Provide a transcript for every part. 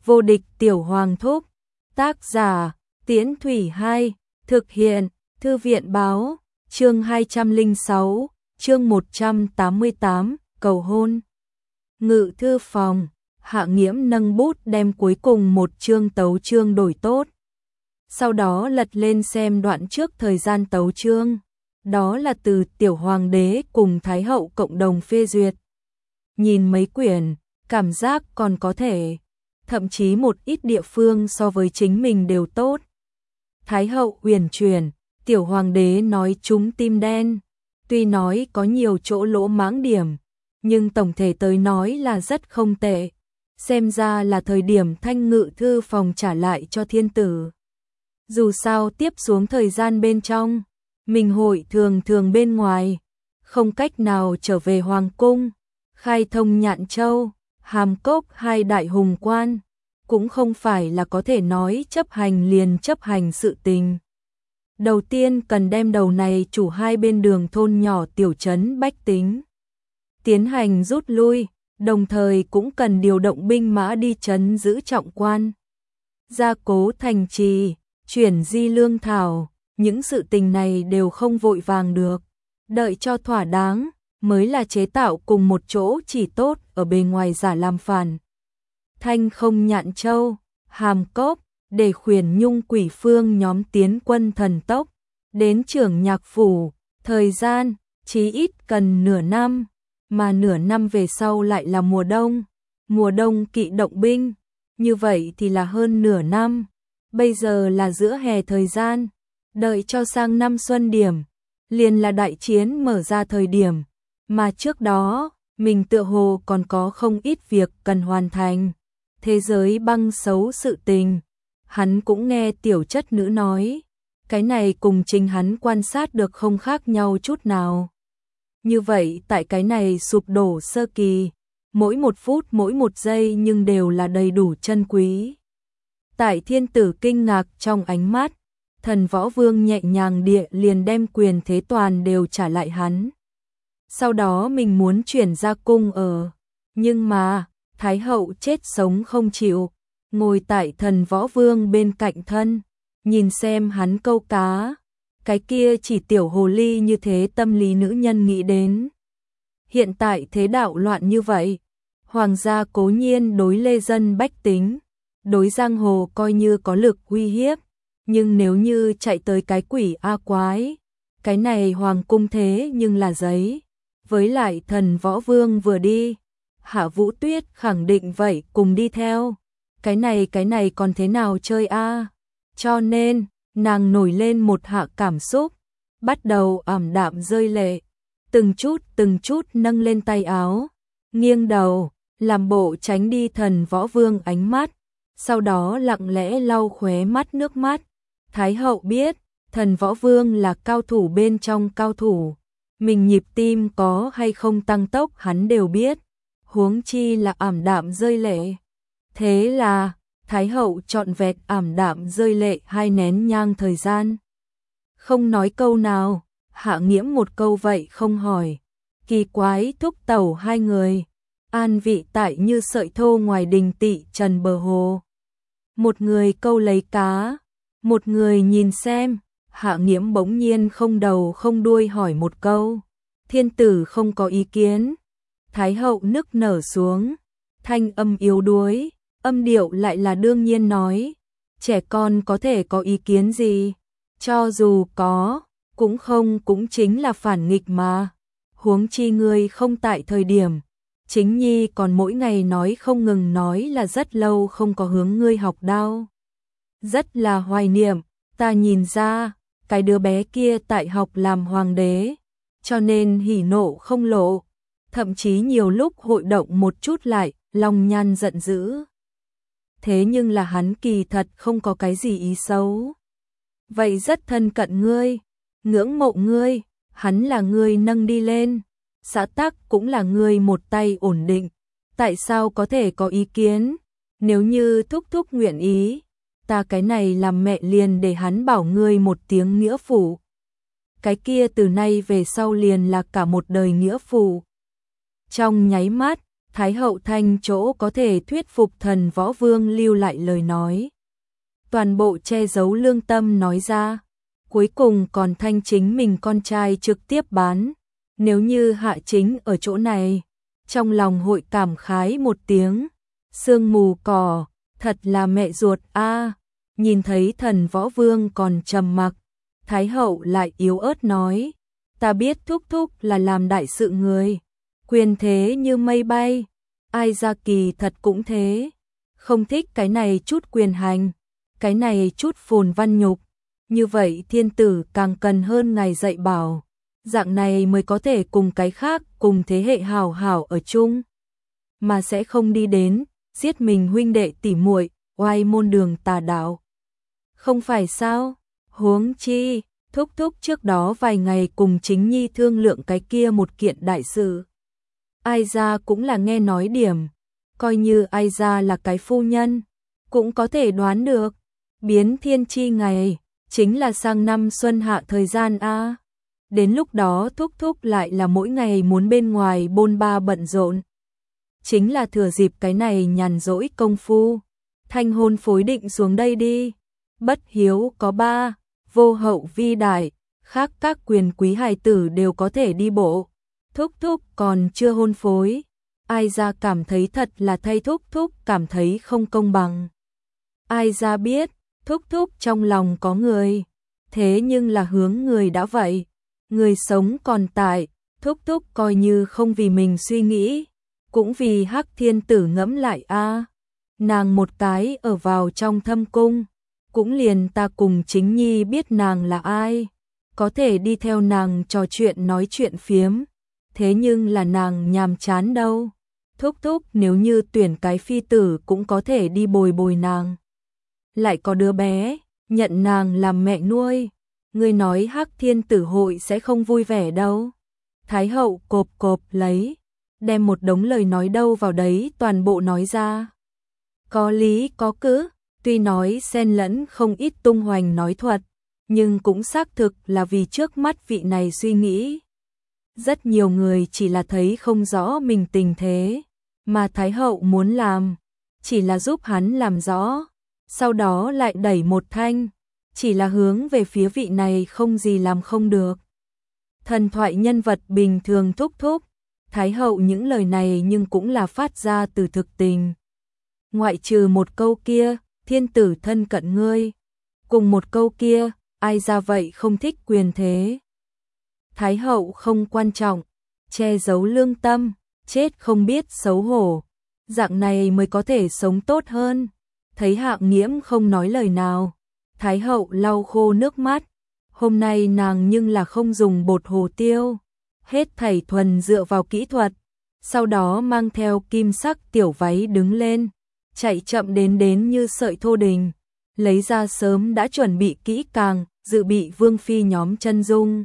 Vô địch tiểu hoàng thúc. Tác giả, Tiễn Thủy 2, thực hiện, Thư viện báo, chương 206, chương 188, cầu hôn. Ngự thư phòng, Hạ Nghiễm nâng bút đem cuối cùng một chương tấu chương đổi tốt. Sau đó lật lên xem đoạn trước thời gian tấu chương. Đó là từ tiểu hoàng đế cùng thái hậu cộng đồng phê duyệt. Nhìn mấy quyển, cảm giác còn có thể, thậm chí một ít địa phương so với chính mình đều tốt. Thái hậu uyển chuyển, tiểu hoàng đế nói trúng tim đen, tuy nói có nhiều chỗ lỗ mãng điểm, nhưng tổng thể tới nói là rất không tệ. Xem ra là thời điểm Thanh ngự thư phòng trả lại cho thiên tử. Dù sao tiếp xuống thời gian bên trong, mình hội thường bên ngoài, không cách nào trở về hoàng cung, khai thông Nhạn Châu, Hàm Cốc hai đại hùng quan, cũng không phải là có thể nói chấp hành liền chấp hành sự tình. Đầu tiên cần đem đầu này chủ hai bên đường thôn nhỏ tiểu trấn bách tính tiến hành rút lui, đồng thời cũng cần điều động binh mã đi trấn giữ trọng quan, gia cố thành trì, chuyển di lương thảo, những sự tình này đều không vội vàng được, đợi cho thỏa đáng mới là chế tạo cùng một chỗ chỉ tốt ở bề ngoài giả làm phản. Thanh không Nhạn Châu, Hàm Cốc, để khuyển nhung quỷ phương nhóm tiến quân thần tốc, đến trưởng nhạc phủ, thời gian, chí ít cần nửa năm, mà nửa năm về sau lại là mùa đông kỵ động binh, như vậy thì là hơn nửa năm, bây giờ là giữa hè thời gian, đợi cho sang năm xuân điểm, liền là đại chiến mở ra thời điểm, mà trước đó, mình tựa hồ còn có không ít việc cần hoàn thành. Thế giới băng xấu sự tình, hắn cũng nghe tiểu chất nữ nói, cái này cùng chính hắn quan sát được không khác nhau chút nào. Như vậy tại cái này sụp đổ sơ kỳ, mỗi một phút mỗi một giây nhưng đều là đầy đủ chân quý. Tại thiên tử kinh ngạc trong ánh mắt, Thần Võ Vương nhẹ nhàng địa liền đem quyền thế toàn đều trả lại hắn. Sau đó mình muốn chuyển ra cung ở, nhưng mà Thái hậu chết sống không chịu, ngồi tại Thần Võ Vương bên cạnh thân, nhìn xem hắn câu cá, cái kia chỉ tiểu hồ ly như thế tâm lý nữ nhân nghĩ đến. Hiện tại thế đạo loạn như vậy, hoàng gia cố nhiên đối lê dân bách tính, đối giang hồ coi như có lực uy hiếp, nhưng nếu như chạy tới cái quỷ A quái, cái này hoàng cung thế nhưng là giấy, với lại Thần Võ Vương vừa đi, Hạ Vũ Tuyết khẳng định vậy cùng đi theo, cái này còn thế nào chơi a? Cho nên, nàng nổi lên một hạ cảm xúc, bắt đầu ảm đạm rơi lệ, từng chút nâng lên tay áo, nghiêng đầu, làm bộ tránh đi Thần Võ Vương ánh mắt, sau đó lặng lẽ lau khóe mắt nước mắt. Thái hậu biết, Thần Võ Vương là cao thủ bên trong cao thủ, mình nhịp tim có hay không tăng tốc hắn đều biết, huống chi là ảm đạm rơi lệ. Thế là, Thái hậu trọn vẹn ảm đạm rơi lệ 2 nén nhang thời gian. Không nói câu nào, Hạ Nghiễm một câu vậy không hỏi. Kỳ quái thúc tẩu hai người, an vị tại như sợi thô ngoài đình tị trần bờ hồ. Một người câu lấy cá, một người nhìn xem, Hạ Nghiễm bỗng nhiên không đầu không đuôi hỏi một câu. Thiên tử không có ý kiến. Thái hậu nức nở xuống, thanh âm yếu đuối, âm điệu lại là đương nhiên nói, trẻ con có thể có ý kiến gì, cho dù có, cũng chính là phản nghịch mà, huống chi ngươi không tại thời điểm, chính nhi còn mỗi ngày nói không ngừng nói là rất lâu không có hướng ngươi học đao. Rất là hoài niệm, ta nhìn ra, cái đứa bé kia tại học làm hoàng đế, cho nên hỉ nộ không lộ. Thậm chí nhiều lúc hội động một chút lại, lòng nhan giận dữ. Thế nhưng là hắn kỳ thật không có cái gì ý xấu. Vậy rất thân cận ngươi, ngưỡng mộ ngươi, hắn là ngươi nâng đi lên, xã tắc cũng là ngươi một tay ổn định. Tại sao có thể có ý kiến? Nếu như thúc thúc nguyện ý, ta cái này làm mẹ liền để hắn bảo ngươi một tiếng nghĩa phụ. Cái kia từ nay về sau liền là cả một đời nghĩa phụ. Trong nháy mắt, Thái hậu thanh chỗ có thể thuyết phục thần võ vương lưu lại lời nói. Toàn bộ che giấu lương tâm nói ra, cuối cùng còn thanh chính mình con trai trực tiếp bán. Nếu như Hạ Chính ở chỗ này, trong lòng hội cảm khái một tiếng, sương mù cỏ, thật là mẹ ruột a. Nhìn thấy thần võ vương còn trầm mặc, Thái hậu lại yếu ớt nói, ta biết thúc thúc là làm đại sự người, quyền thế như mây bay, ai ra kỳ thật cũng thế, không thích cái này chút quyền hành, cái này chút phồn văn nhục, như vậy thiên tử càng cần hơn ngài dạy bảo, dạng này mới có thể cùng cái khác cùng thế hệ hảo hảo ở chung, mà sẽ không đi đến giết mình huynh đệ tỉ muội, oai môn đường tà đạo. Không phải sao? Huống chi, thúc thúc trước đó vài ngày cùng Chính Nhi thương lượng cái kia một kiện đại sự. Ai ra cũng là nghe nói điểm, coi như ai ra là cái phu nhân, cũng có thể đoán được, biến thiên chi ngày, chính là sang năm xuân hạ thời gian a. Đến lúc đó thúc thúc lại là mỗi ngày muốn bên ngoài bôn ba bận rộn. Chính là thừa dịp cái này nhàn rỗi công phu, thanh hôn phối định xuống đây đi. Bất hiếu có ba, vô hậu vi đại, khác các quyền quý hài tử đều có thể đi bộ. Thúc thúc còn chưa hôn phối, ai ra cảm thấy thật là thay thúc thúc cảm thấy không công bằng. Ai ra biết, thúc thúc trong lòng có người, thế nhưng là hướng người đã vậy, người sống còn tại, thúc thúc coi như không vì mình suy nghĩ, cũng vì Hắc Thiên Tử ngẫm lại a. Nàng một cái ở vào trong thâm cung, cũng liền ta cùng Chính Nhi biết nàng là ai, có thể đi theo nàng trò chuyện nói chuyện phiếm, thế nhưng là nàng nhàm chán đâu. Thúc thúc nếu như tuyển cái phi tử cũng có thể đi bồi bồi nàng. Lại có đứa bé, nhận nàng làm mẹ nuôi, ngươi nói Hắc Thiên Tử hội sẽ không vui vẻ đâu. Thái hậu cộp cộp lấy, đem một đống lời nói đâu vào đấy toàn bộ nói ra. Có lý có cữ, tuy nói xen lẫn không ít tung hoành nói thuật, nhưng cũng xác thực là vì trước mắt vị này suy nghĩ. Rất nhiều người chỉ là thấy không rõ mình tình thế, mà Thái hậu muốn làm, chỉ là giúp hắn làm rõ, sau đó lại đẩy một thanh, chỉ là hướng về phía vị này không gì làm không được. Thần thoại nhân vật bình thường thúc thúc, Thái hậu những lời này nhưng cũng là phát ra từ thực tình. Ngoại trừ một câu kia, thiên tử thân cận ngươi, cùng một câu kia, ai ra vậy không thích quyền thế. Thái hậu không quan trọng, che giấu lương tâm, chết không biết xấu hổ, dạng này mới có thể sống tốt hơn. Thấy Hạng Nghiễm không nói lời nào, Thái hậu lau khô nước mắt, hôm nay nàng nhưng là không dùng bột hồ tiêu, hết thảy thuần dựa vào kỹ thuật, sau đó mang theo kim sắc tiểu váy đứng lên, chạy chậm đến như sợi thô đình, lấy ra sớm đã chuẩn bị kỹ càng, dự bị vương phi nhóm chân dung.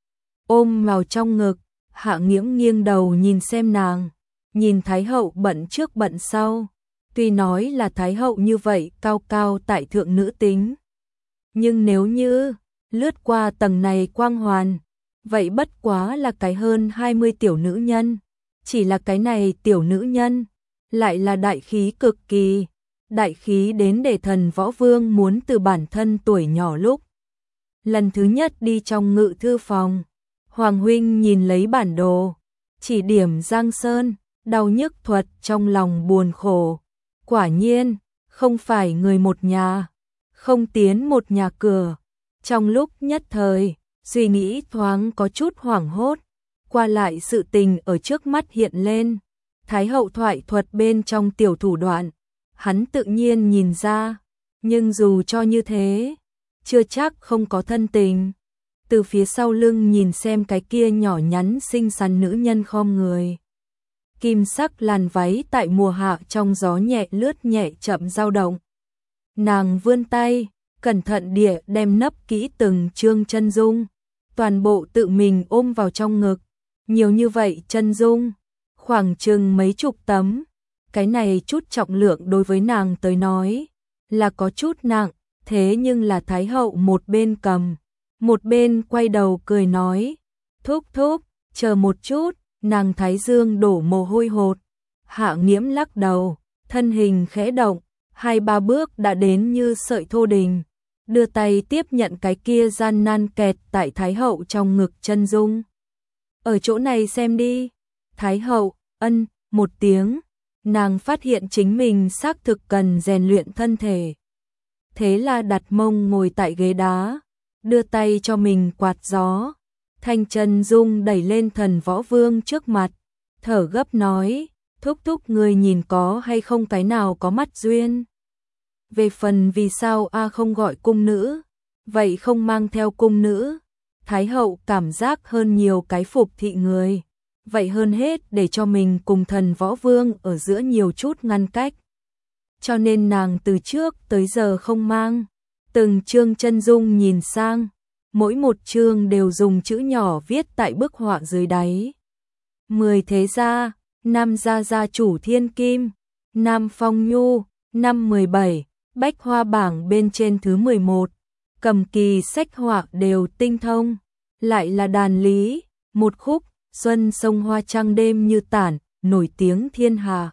Ôm vào trong ngực, Hạng Nghiễm nghiêng đầu nhìn xem nàng, nhìn Thái hậu bận trước bận sau, tuy nói là Thái hậu như vậy cao cao tại thượng nữ tính, nhưng nếu như lướt qua tầng này quang hoàn, vậy bất quá là cái hơn 20 tiểu nữ nhân, chỉ là cái này tiểu nữ nhân, lại là đại khí cực kỳ, đại khí đến để thần võ vương muốn từ bản thân tuổi nhỏ lúc. Lần thứ nhất đi trong ngự thư phòng, Hoàng huynh nhìn lấy bản đồ, chỉ điểm Giang Sơn, đau nhức thuật trong lòng buồn khổ, quả nhiên, không phải người một nhà, không tiến một nhà cửa. Trong lúc nhất thời, suy nghĩ thoáng có chút hoảng hốt, qua lại sự tình ở trước mắt hiện lên, Thái hậu thoại thuật bên trong tiểu thủ đoạn, hắn tự nhiên nhìn ra, nhưng dù cho như thế, chưa chắc không có thân tình. Từ phía sau lưng nhìn xem cái kia nhỏ nhắn xinh xắn nữ nhân khom người. Kim sắc làn váy tại mùa hạ trong gió nhẹ lướt nhẹ chậm dao động. Nàng vươn tay, cẩn thận địa đem nấp kỹ từng chương chân dung, toàn bộ tự mình ôm vào trong ngực. Nhiều như vậy chân dung, khoảng chừng mấy chục tấm, cái này chút trọng lượng đối với nàng tới nói là có chút nặng, thế nhưng là Thái hậu một bên cầm, một bên quay đầu cười nói, thúc thúc, chờ một chút, nàng thái dương đổ mồ hôi hột, Hạ Nghiễm lắc đầu, thân hình khẽ động, 2-3 bước đã đến như sợi thô đình, đưa tay tiếp nhận cái kia gian nan kẹt tại Thái hậu trong ngực chân dung. Ở chỗ này xem đi. Thái hậu ân một tiếng, nàng phát hiện chính mình xác thực cần rèn luyện thân thể. Thế là đặt mông ngồi tại ghế đá, đưa tay cho mình quạt gió. Thanh chân dung đẩy lên Thần Võ Vương trước mặt, thở gấp nói, thúc thúc người nhìn có hay không cái nào có mắt duyên. Về phần vì sao A không gọi cung nữ, vậy không mang theo cung nữ. Thái hậu cảm giác hơn nhiều cái phục thị người, vậy hơn hết để cho mình cùng Thần Võ Vương ở giữa nhiều chút ngăn cách. Cho nên nàng từ trước tới giờ không mang. Từng chương chân dung nhìn sang, mỗi một chương đều dùng chữ nhỏ viết tại bức họa dưới đáy. 10 thế gia, Nam gia gia chủ thiên kim, Nam Phong Nhu, năm 17, bách hoa bảng bên trên thứ 11, cầm kỳ sách họa đều tinh thông, lại là đàn lý, một khúc, xuân sông hoa trăng đêm như tản, nổi tiếng thiên hạ.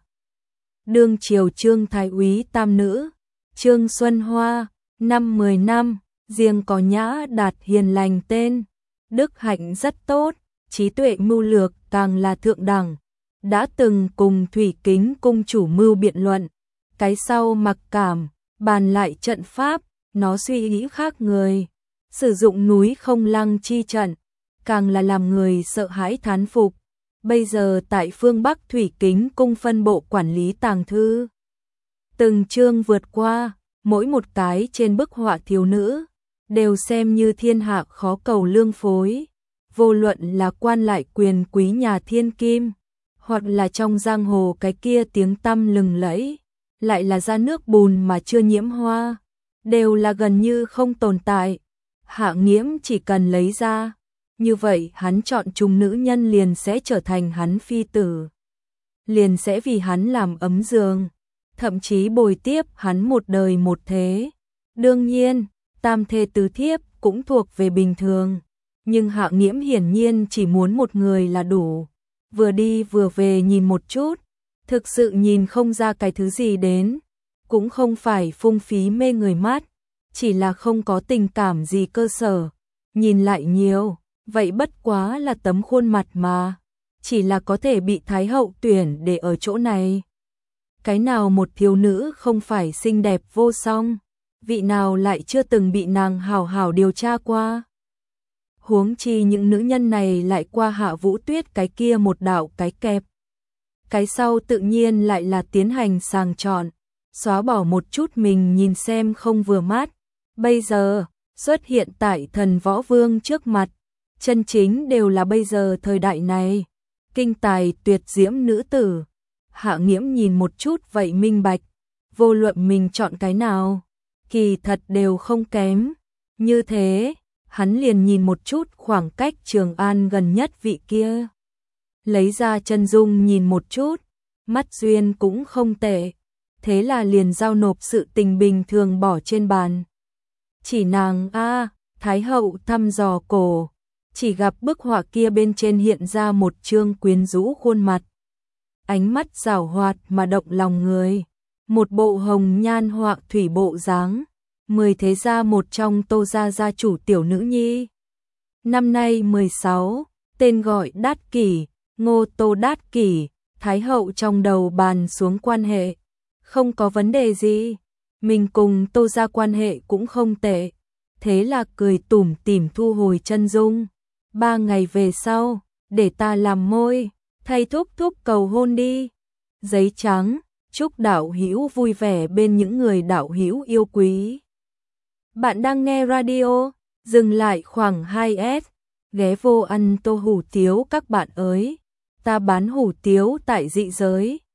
Đương triều Trương Thái úy tam nữ, Trương Xuân Hoa, năm 10 năm, riêng có Nhã Đạt hiền lành tên, đức hạnh rất tốt, trí tuệ mưu lược càng là thượng đẳng, đã từng cùng Thủy Kính cung chủ mưu biện luận, cái sau mặc cảm, bàn lại trận pháp, nó suy nghĩ khác người, sử dụng núi không lăng chi trận, càng là làm người sợ hãi thán phục. Bây giờ tại phương Bắc Thủy Kính cung phân bộ quản lý tàng thư. Từng chương vượt qua, mỗi một cái trên bức họa thiếu nữ, đều xem như thiên hạ khó cầu lương phối. Vô luận là quan lại quyền quý nhà thiên kim, hoặc là trong giang hồ cái kia tiếng tăm lừng lẫy, lại là ra nước bùn mà chưa nhiễm hoa, đều là gần như không tồn tại. Hạ Nghiễm chỉ cần lấy ra, như vậy hắn chọn chung nữ nhân liền sẽ trở thành hắn phi tử, liền sẽ vì hắn làm ấm giường, thậm chí bồi tiếp hắn một đời một thế. Đương nhiên, tam thê tứ thiếp cũng thuộc về bình thường, nhưng Hạ Nghiễm hiển nhiên chỉ muốn một người là đủ, vừa đi vừa về nhìn một chút, thực sự nhìn không ra cái thứ gì đến, cũng không phải phung phí mê người mắt, chỉ là không có tình cảm gì cơ sở, nhìn lại nhiều, vậy bất quá là tấm khuôn mặt mà, chỉ là có thể bị Thái hậu tuyển để ở chỗ này. Cái nào một thiếu nữ không phải xinh đẹp vô song, vị nào lại chưa từng bị nàng hảo hảo điều tra qua. Huống chi những nữ nhân này lại qua Hạ Vũ Tuyết cái kia một đạo cái kẹp. Cái sau tự nhiên lại là tiến hành sàng chọn, xóa bỏ một chút mình nhìn xem không vừa mắt. Bây giờ, xuất hiện tại Thần Võ Vương trước mặt, chân chính đều là bây giờ thời đại này. Kinh tài tuyệt diễm nữ tử. Hạ Nghiễm nhìn một chút vậy minh bạch, vô luận mình chọn cái nào, kỳ thật đều không kém. Như thế, hắn liền nhìn một chút khoảng cách Trường An gần nhất vị kia. Lấy ra chân dung nhìn một chút, mắt duyên cũng không tệ. Thế là liền giao nộp sự tình bình thường bỏ trên bàn. Chỉ nàng Thái hậu thăm dò cổ, chỉ gặp bức họa kia bên trên hiện ra một trương quyến rũ khuôn mặt. Ánh mắt giảo hoạt mà động lòng người, một bộ hồng nhan họa thủy bộ dáng, 10 thế gia một trong Tô gia gia chủ tiểu nữ nhi. Năm nay 16, tên gọi Đát Kỷ, Ngô Tô Đát Kỷ, Thái hậu trong đầu bàn xuống quan hệ, không có vấn đề gì, mình cùng Tô gia quan hệ cũng không tệ, thế là cười tủm tỉm thu hồi chân dung. 3 ngày về sau, để ta làm môi, thay thúc thúc cầu hôn đi. Giấy trắng, chúc đạo hữu vui vẻ bên những người đạo hữu yêu quý. Bạn đang nghe radio, dừng lại khoảng 2S, ghé vô ăn tô hủ tiếu các bạn ơi. Ta bán hủ tiếu tại dị giới,